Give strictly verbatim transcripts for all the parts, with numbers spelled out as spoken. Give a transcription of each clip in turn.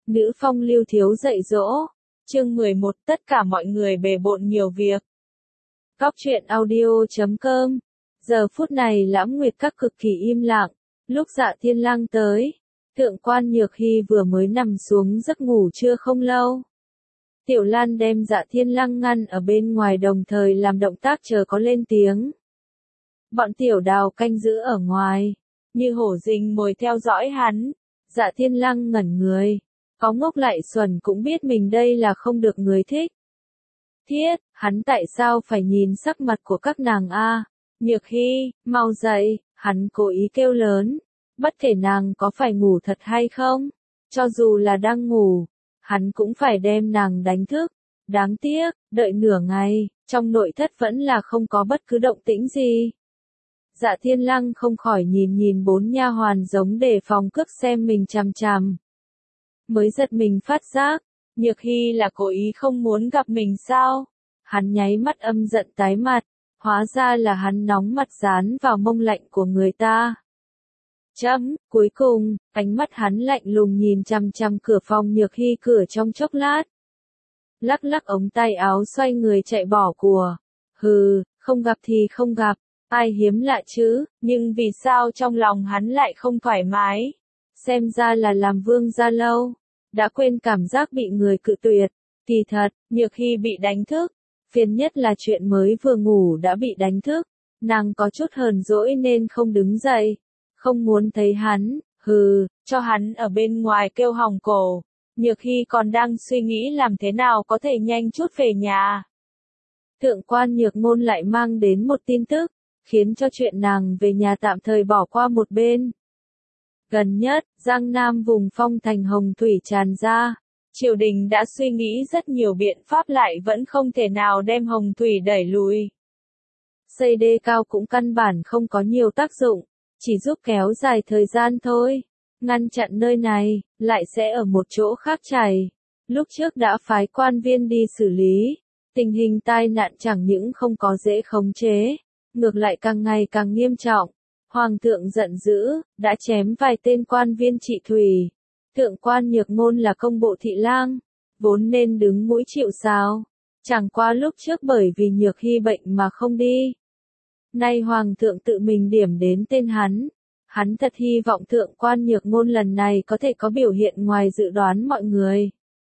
Nữ phong lưu thiếu dạy dỗ. Chương mười một, tất cả mọi người bề bộn nhiều việc. Góc truyện audio chấm com. Giờ phút này Lãm Nguyệt Các cực kỳ im lặng. Lúc Dạ Thiên Lang tới, Thượng quan Nhược Hy vừa mới nằm xuống giấc ngủ chưa không lâu. Tiểu Lan đem Dạ Thiên Lang ngăn ở bên ngoài, đồng thời làm động tác chờ có lên tiếng. Bọn Tiểu Đào canh giữ ở ngoài, như hổ rình mồi theo dõi hắn. Dạ Thiên Lang ngẩn người, có ngốc lại xuẩn cũng biết mình đây là không được người thích. Thiết, hắn tại sao phải nhìn sắc mặt của các nàng a? Nhược Hy, mau dậy, hắn cố ý kêu lớn. Bất kể nàng có phải ngủ thật hay không, cho dù là đang ngủ, hắn cũng phải đem nàng đánh thức. Đáng tiếc, đợi nửa ngày, trong nội thất vẫn là không có bất cứ động tĩnh gì. Dạ Thiên Lang không khỏi nhìn nhìn bốn nha hoàn giống đề phòng cướp xem mình chằm chằm. Mới giật mình phát giác, Nhược Hy là cố ý không muốn gặp mình sao? Hắn nháy mắt âm giận tái mặt, hóa ra là hắn nóng mặt dán vào mông lạnh của người ta. Chấm, cuối cùng, ánh mắt hắn lạnh lùng nhìn chằm chằm cửa phòng Nhược Hy cửa trong chốc lát. Lắc lắc ống tay áo xoay người chạy bỏ của. Hừ, không gặp thì không gặp, ai hiếm lạ chứ, nhưng vì sao trong lòng hắn lại không thoải mái? Xem ra là làm vương gia lâu, đã quên cảm giác bị người cự tuyệt. Kỳ thật, Nhược Hy bị đánh thức, phiền nhất là chuyện mới vừa ngủ đã bị đánh thức, nàng có chút hờn dỗi nên không đứng dậy, không muốn thấy hắn, hừ, cho hắn ở bên ngoài kêu hỏng cổ. Nhược Hy còn đang suy nghĩ làm thế nào có thể nhanh chút về nhà. Thượng quan Nhược Ngôn lại mang đến một tin tức, khiến cho chuyện nàng về nhà tạm thời bỏ qua một bên. Gần nhất, Giang Nam vùng phong thành hồng thủy tràn ra. Triều đình đã suy nghĩ rất nhiều biện pháp lại vẫn không thể nào đem hồng thủy đẩy lùi. Xây đê cao cũng căn bản không có nhiều tác dụng, chỉ giúp kéo dài thời gian thôi. Ngăn chặn nơi này, lại sẽ ở một chỗ khác chảy. Lúc trước đã phái quan viên đi xử lý. Tình hình tai nạn chẳng những không có dễ khống chế, ngược lại càng ngày càng nghiêm trọng. Hoàng thượng giận dữ, đã chém vài tên quan viên trị thủy. Thượng quan Nhược Ngôn là công bộ thị lang, vốn nên đứng mũi chịu sào. Chẳng qua lúc trước bởi vì Nhược Hy bệnh mà không đi. Nay Hoàng thượng tự mình điểm đến tên hắn. Hắn thật hy vọng Thượng quan Nhược Ngôn lần này có thể có biểu hiện ngoài dự đoán mọi người.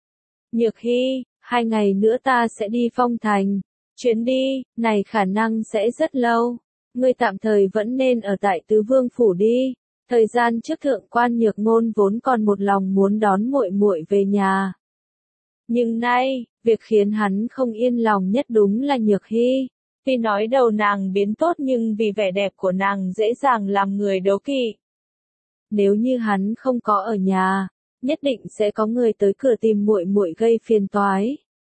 Nhược Hy, hai ngày nữa ta sẽ đi phong thành. Chuyến đi này khả năng sẽ rất lâu. Ngươi tạm thời vẫn nên ở tại Tứ Vương phủ đi. Thời gian trước Thượng quan Nhược Ngôn vốn còn một lòng muốn đón muội muội về nhà. Nhưng nay, việc khiến hắn không yên lòng nhất đúng là Nhược Hy. Tuy nói đầu nàng biến tốt nhưng vì vẻ đẹp của nàng dễ dàng làm người đố kỵ. Nếu như hắn không có ở nhà, nhất định sẽ có người tới cửa tìm muội muội gây phiền toái.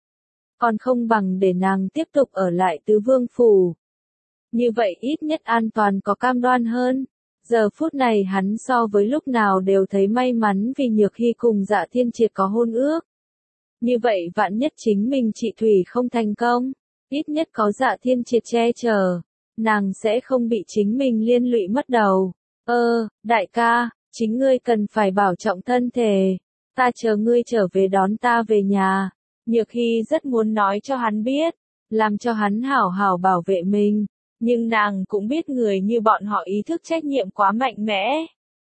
Còn không bằng để nàng tiếp tục ở lại Tứ Vương phủ. Như vậy ít nhất an toàn có cam đoan hơn. Giờ phút này hắn so với lúc nào đều thấy may mắn vì Nhược Hy cùng Dạ Thiên Triệt có hôn ước. Như vậy vạn nhất chính mình trị thủy không thành công, ít nhất có Dạ Thiên Triệt che chở, nàng sẽ không bị chính mình liên lụy mất đầu. Ơ, đại ca, chính ngươi cần phải bảo trọng thân thể, ta chờ ngươi trở về đón ta về nhà. Nhược Hy rất muốn nói cho hắn biết, làm cho hắn hảo hảo bảo vệ mình. Nhưng nàng cũng biết người như bọn họ ý thức trách nhiệm quá mạnh mẽ.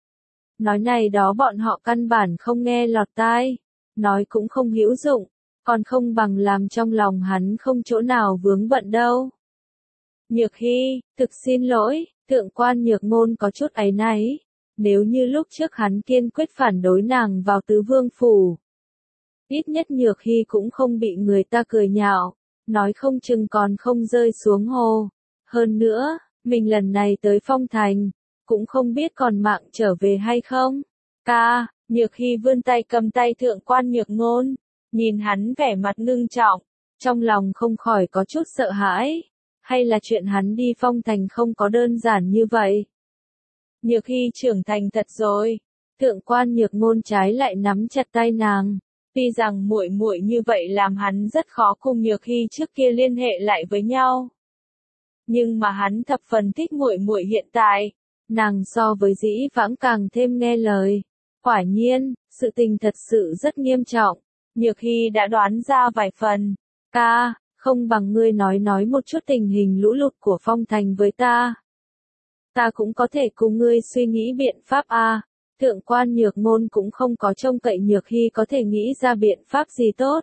Nói này đó bọn họ căn bản không nghe lọt tai, nói cũng không hữu dụng, còn không bằng làm trong lòng hắn không chỗ nào vướng bận đâu. Nhược Hy, thực xin lỗi, Thượng quan Nhược Ngôn có chút áy náy, nếu như lúc trước hắn kiên quyết phản đối nàng vào Tứ Vương phủ. Ít nhất Nhược Hy cũng không bị người ta cười nhạo, nói không chừng còn không rơi xuống hồ. Hơn nữa, mình lần này tới phong thành, cũng không biết còn mạng trở về hay không. Ca, Nhược Hy vươn tay cầm tay Thượng quan Nhược Ngôn, nhìn hắn vẻ mặt ngưng trọng, trong lòng không khỏi có chút sợ hãi. Hay là chuyện hắn đi phong thành không có đơn giản như vậy? Nhược Hy trưởng thành thật rồi. Thượng quan Nhược Ngôn trái lại nắm chặt tay nàng. Tuy rằng muội muội như vậy làm hắn rất khó cùng Nhược Hy trước kia liên hệ lại với nhau. Nhưng mà hắn thập phần thích muội muội hiện tại, nàng so với dĩ vãng càng thêm nghe lời. Quả nhiên, sự tình thật sự rất nghiêm trọng. Nhược Hy đã đoán ra vài phần. Ca, không bằng ngươi nói nói một chút tình hình lũ lụt của Phong Thành với ta. Ta cũng có thể cùng ngươi suy nghĩ biện pháp a. Thượng quan Nhược Ngôn cũng không có trông cậy Nhược Hy có thể nghĩ ra biện pháp gì tốt.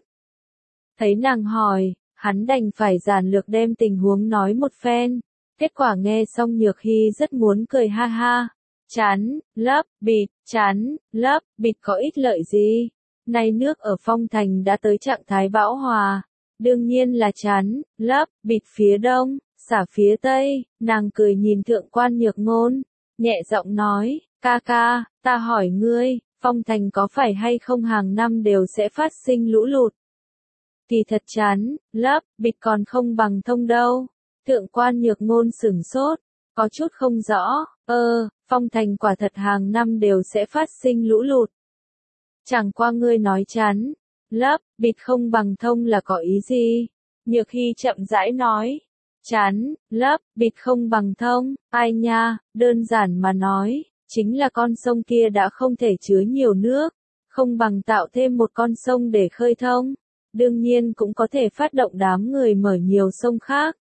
Thấy nàng hỏi, hắn đành phải giản lược đem tình huống nói một phen. Kết quả nghe xong Nhược Hy rất muốn cười ha ha. Chán, lấp, bịt, chán, lấp, bịt có ích lợi gì? Nay nước ở Phong Thành đã tới trạng thái bão hòa. Đương nhiên là chán, lấp, bịt phía đông, xả phía tây. Nàng cười nhìn Thượng quan Nhược Ngôn, nhẹ giọng nói, ca ca, ta hỏi ngươi, Phong Thành có phải hay không hàng năm đều sẽ phát sinh lũ lụt? Thì thật chán, lấp, bịt còn không bằng thông đâu. Thượng quan Nhược Ngôn sửng sốt, có chút không rõ, ơ, Phong Thành quả thật hàng năm đều sẽ phát sinh lũ lụt. Chẳng qua ngươi nói chán, lấp, bịt không bằng thông là có ý gì? Nhược Hy chậm rãi nói, chán, lấp, bịt không bằng thông, ai nha, đơn giản mà nói, chính là con sông kia đã không thể chứa nhiều nước, không bằng tạo thêm một con sông để khơi thông. Đương nhiên cũng có thể phát động đám người mở nhiều sông khác.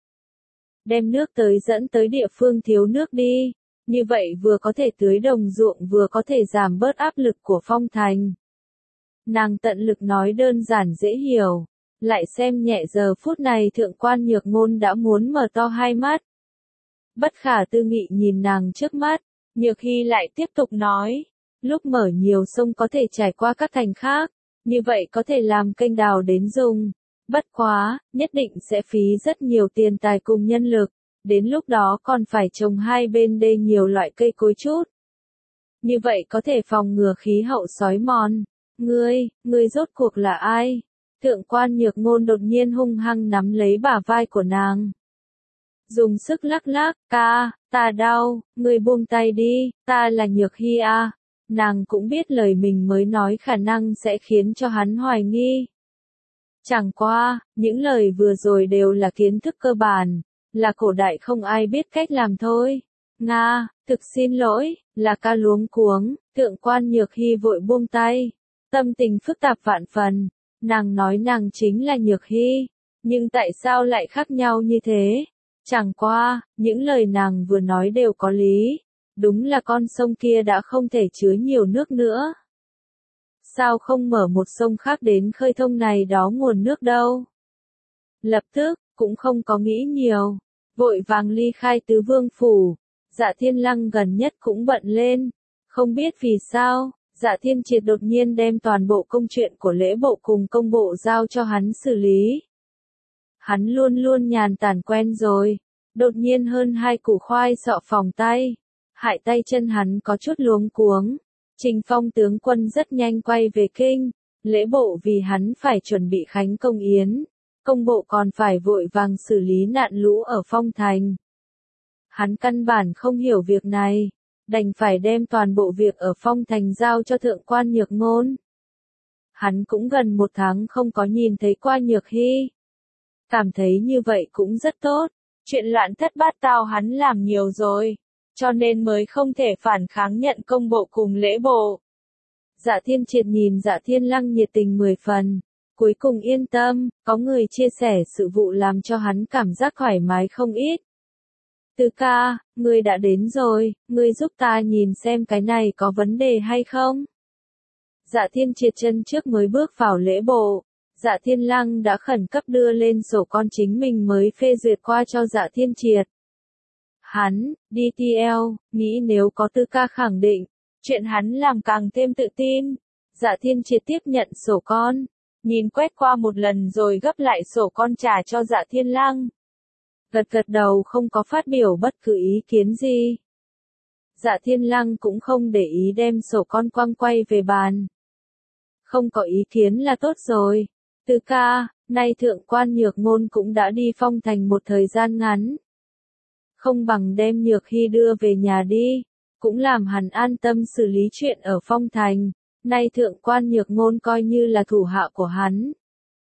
Đem nước tới dẫn tới địa phương thiếu nước đi, như vậy vừa có thể tưới đồng ruộng vừa có thể giảm bớt áp lực của Phong Thành. Nàng tận lực nói đơn giản dễ hiểu, lại xem nhẹ giờ phút này Thượng quan Nhược Ngôn đã muốn mở to hai mắt. Bất khả tư nghị nhìn nàng trước mắt, Nhược Hy lại tiếp tục nói, lúc mở nhiều sông có thể trải qua các thành khác, như vậy có thể làm kênh đào đến dùng. Bất quá, nhất định sẽ phí rất nhiều tiền tài cùng nhân lực, đến lúc đó còn phải trồng hai bên đê nhiều loại cây cối chút. Như vậy có thể phòng ngừa khí hậu xói mòn. Ngươi, ngươi rốt cuộc là ai? Thượng quan Nhược Ngôn đột nhiên hung hăng nắm lấy bả vai của nàng. Dùng sức lắc lắc, ca, ta đau, ngươi buông tay đi, ta là Nhược Hy a. Nàng cũng biết lời mình mới nói khả năng sẽ khiến cho hắn hoài nghi. Chẳng qua, những lời vừa rồi đều là kiến thức cơ bản, là cổ đại không ai biết cách làm thôi. Nga, thực xin lỗi, là ca luống cuống, Thượng quan Nhược Hy vội buông tay. Tâm tình phức tạp vạn phần, nàng nói nàng chính là Nhược Hy, nhưng tại sao lại khác nhau như thế? Chẳng qua, những lời nàng vừa nói đều có lý, đúng là con sông kia đã không thể chứa nhiều nước nữa. Sao không mở một sông khác đến khơi thông này đó nguồn nước đâu? Lập tức, cũng không có nghĩ nhiều, vội vàng ly khai Tứ Vương Phủ, Dạ Thiên Lăng gần nhất cũng bận lên, không biết vì sao. Dạ Thiên Triệt đột nhiên đem toàn bộ công chuyện của lễ bộ cùng công bộ giao cho hắn xử lý. Hắn luôn luôn nhàn tản quen rồi, đột nhiên hơn hai củ khoai sọ phòng tay, hại tay chân hắn có chút luống cuống. Trình Phong tướng quân rất nhanh quay về kinh, lễ bộ vì hắn phải chuẩn bị khánh công yến, công bộ còn phải vội vàng xử lý nạn lũ ở Phong Thành. Hắn căn bản không hiểu việc này, đành phải đem toàn bộ việc ở Phong Thành giao cho Thượng quan Nhược Ngôn. Hắn cũng gần một tháng không có nhìn thấy qua Nhược Hy. Cảm thấy như vậy cũng rất tốt, chuyện loạn thất bát tao hắn làm nhiều rồi, cho nên mới không thể phản kháng nhận công bộ cùng lễ bộ. Dạ Thiên Triệt nhìn Dạ Thiên Lăng nhiệt tình mười phần, cuối cùng yên tâm, có người chia sẻ sự vụ làm cho hắn cảm giác thoải mái không ít. Từ ca, ngươi đã đến rồi, ngươi giúp ta nhìn xem cái này có vấn đề hay không? Dạ Thiên Triệt chân trước mới bước vào lễ bộ, Dạ Thiên Lăng đã khẩn cấp đưa lên sổ con chính mình mới phê duyệt qua cho Dạ Thiên Triệt. Hắn, đê tê lờ, nghĩ nếu có Tư ca khẳng định, chuyện hắn làm càng thêm tự tin. Dạ Thiên Triệt tiếp nhận sổ con, nhìn quét qua một lần rồi gấp lại sổ con trả cho Dạ Thiên Lăng. Gật gật đầu không có phát biểu bất cứ ý kiến gì. Dạ Thiên Lăng cũng không để ý đem sổ con quăng quay về bàn. Không có ý kiến là tốt rồi. Tư ca, nay Thượng quan Nhược Ngôn cũng đã đi Phong Thành một thời gian ngắn. Không bằng đem Nhược Hy đưa về nhà đi, cũng làm hắn an tâm xử lý chuyện ở Phong Thành. Nay Thượng quan Nhược Ngôn coi như là thủ hạ của hắn.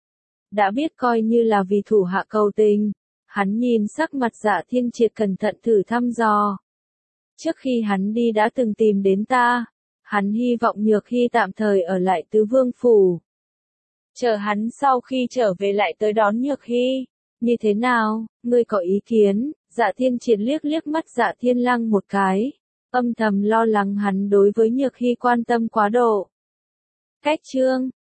Đã biết coi như là vì thủ hạ cầu tình. Hắn nhìn sắc mặt Dạ Thiên Triệt cẩn thận thử thăm dò. Trước khi hắn đi đã từng tìm đến ta. Hắn hy vọng Nhược Hy tạm thời ở lại Tứ Vương Phủ. Chờ hắn sau khi trở về lại tới đón Nhược Hy. Như thế nào, ngươi có ý kiến? Dạ Thiên Triệt liếc liếc mắt Dạ Thiên Lăng một cái. Âm thầm lo lắng hắn đối với Nhược Hy quan tâm quá độ. Cách chương